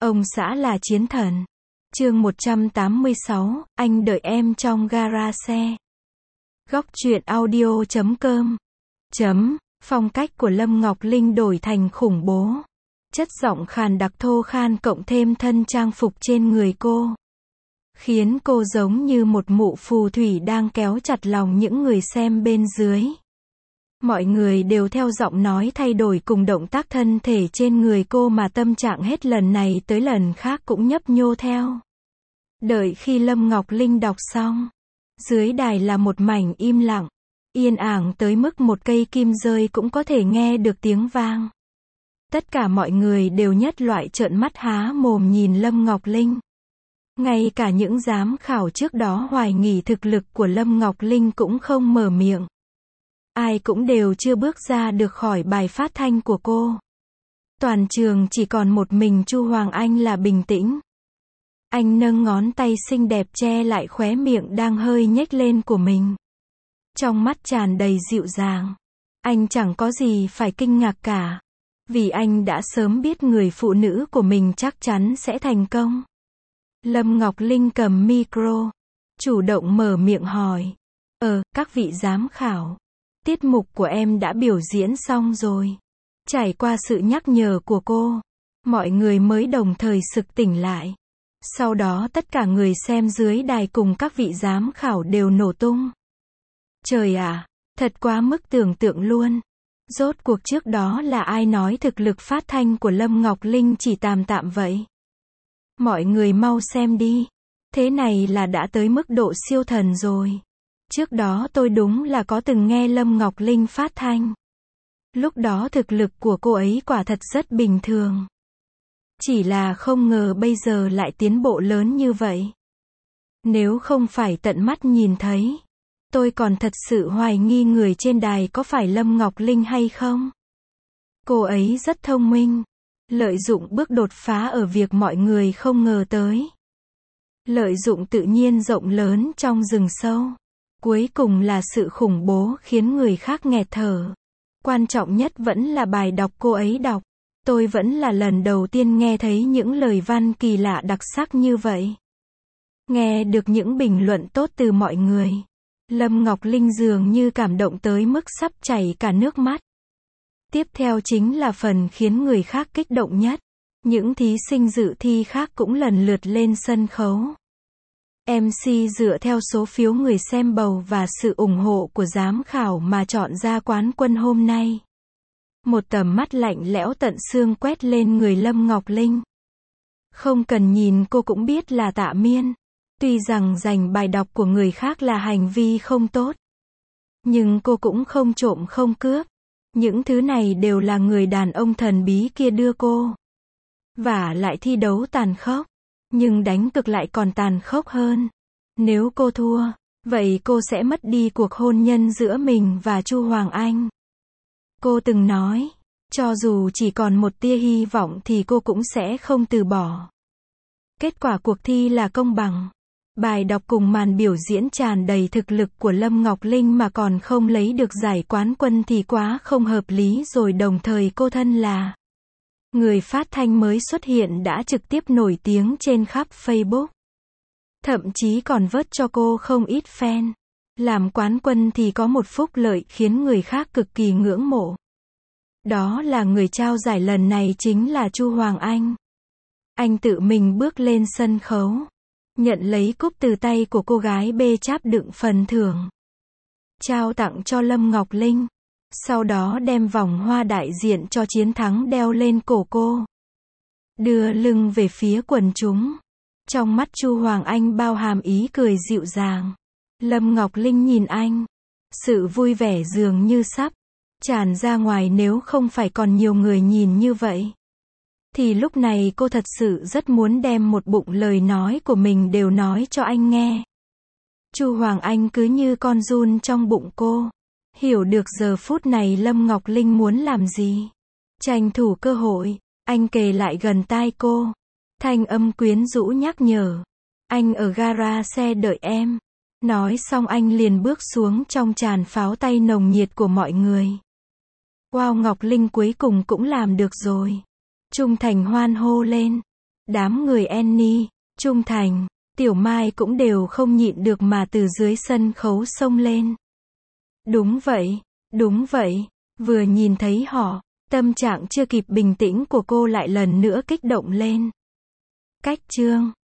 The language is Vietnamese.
Ông xã là chiến thần. Chương 186, anh đợi em trong gara xe. Góc truyện audio.com. Phong cách của Lâm Ngọc Linh đổi thành khủng bố. Chất giọng khàn đặc thô khan cộng thêm thân trang phục trên người cô, khiến cô giống như một mụ phù thủy đang kéo chặt lòng những người xem bên dưới. Mọi người đều theo giọng nói thay đổi cùng động tác thân thể trên người cô mà tâm trạng hết lần này tới lần khác cũng nhấp nhô theo. Đợi khi Lâm Ngọc Linh đọc xong, dưới đài là một mảnh im lặng, yên ảng tới mức một cây kim rơi cũng có thể nghe được tiếng vang. Tất cả mọi người đều nhất loại trợn mắt há mồm nhìn Lâm Ngọc Linh. Ngay cả những giám khảo trước đó hoài nghi thực lực của Lâm Ngọc Linh cũng không mở miệng. Ai cũng đều chưa bước ra được khỏi bài phát thanh của cô. Toàn trường chỉ còn một mình Chu Hoàng Anh là bình tĩnh. Anh nâng ngón tay xinh đẹp che lại khóe miệng đang hơi nhếch lên của mình. Trong mắt tràn đầy dịu dàng. Anh chẳng có gì phải kinh ngạc cả. Vì anh đã sớm biết người phụ nữ của mình chắc chắn sẽ thành công. Lâm Ngọc Linh cầm micro, chủ động mở miệng hỏi. Các vị giám khảo, tiết mục của em đã biểu diễn xong rồi. Trải qua sự nhắc nhở của cô, mọi người mới đồng thời sực tỉnh lại. Sau đó tất cả người xem dưới đài cùng các vị giám khảo đều nổ tung. Trời ạ, thật quá mức tưởng tượng luôn. Rốt cuộc trước đó là ai nói thực lực phát thanh của Lâm Ngọc Linh chỉ tạm tạm vậy? Mọi người mau xem đi. Thế này là đã tới mức độ siêu thần rồi. Trước đó tôi đúng là có từng nghe Lâm Ngọc Linh phát thanh. Lúc đó thực lực của cô ấy quả thật rất bình thường. Chỉ là không ngờ bây giờ lại tiến bộ lớn như vậy. Nếu không phải tận mắt nhìn thấy, tôi còn thật sự hoài nghi người trên đài có phải Lâm Ngọc Linh hay không. Cô ấy rất thông minh, lợi dụng bước đột phá ở việc mọi người không ngờ tới. Lợi dụng tự nhiên rộng lớn trong rừng sâu. Cuối cùng là sự khủng bố khiến người khác nghẹt thở. Quan trọng nhất vẫn là bài đọc cô ấy đọc. Tôi vẫn là lần đầu tiên nghe thấy những lời văn kỳ lạ đặc sắc như vậy. Nghe được những bình luận tốt từ mọi người. Lâm Ngọc Linh dường như cảm động tới mức sắp chảy cả nước mắt. Tiếp theo chính là phần khiến người khác kích động nhất. Những thí sinh dự thi khác cũng lần lượt lên sân khấu. MC dựa theo số phiếu người xem bầu và sự ủng hộ của giám khảo mà chọn ra quán quân hôm nay. Một tầm mắt lạnh lẽo tận xương quét lên người Lâm Ngọc Linh. Không cần nhìn cô cũng biết là Tạ Miên. Tuy rằng giành bài đọc của người khác là hành vi không tốt, nhưng cô cũng không trộm không cướp. Những thứ này đều là người đàn ông thần bí kia đưa cô. Và lại thi đấu tàn khốc, nhưng đánh cực lại còn tàn khốc hơn. Nếu cô thua, vậy cô sẽ mất đi cuộc hôn nhân giữa mình và Chu Hoàng Anh. Cô từng nói, cho dù chỉ còn một tia hy vọng thì cô cũng sẽ không từ bỏ. Kết quả cuộc thi là công bằng. Bài đọc cùng màn biểu diễn tràn đầy thực lực của Lâm Ngọc Linh mà còn không lấy được giải quán quân thì quá không hợp lý rồi. Đồng thời cô thân là người phát thanh mới xuất hiện đã trực tiếp nổi tiếng trên khắp Facebook. Thậm chí còn vớt cho cô không ít fan. Làm quán quân thì có một phúc lợi khiến người khác cực kỳ ngưỡng mộ. Đó là người trao giải lần này chính là Chu Hoàng Anh. Anh tự mình bước lên sân khấu, nhận lấy cúp từ tay của cô gái bê cháp đựng phần thưởng, trao tặng cho Lâm Ngọc Linh. Sau đó đem vòng hoa đại diện cho chiến thắng đeo lên cổ cô. Đưa lưng về phía quần chúng. Trong mắt Chu Hoàng Anh bao hàm ý cười dịu dàng. Lâm Ngọc Linh nhìn anh. Sự vui vẻ dường như sắp tràn ra ngoài nếu không phải còn nhiều người nhìn như vậy. Thì lúc này cô thật sự rất muốn đem một bụng lời nói của mình đều nói cho anh nghe. Chu Hoàng Anh cứ như con giun trong bụng cô. Hiểu được giờ phút này Lâm Ngọc Linh muốn làm gì. Tranh thủ cơ hội, anh kề lại gần tai cô. Thanh âm quyến rũ nhắc nhở. Anh ở gara xe đợi em. Nói xong anh liền bước xuống trong tràn pháo tay nồng nhiệt của mọi người. Wow, Ngọc Linh cuối cùng cũng làm được rồi. Trung Thành hoan hô lên. Đám người Annie, Trung Thành, Tiểu Mai cũng đều không nhịn được mà từ dưới sân khấu xông lên. Đúng vậy, vừa nhìn thấy họ, tâm trạng chưa kịp bình tĩnh của cô lại lần nữa kích động lên. Cách chương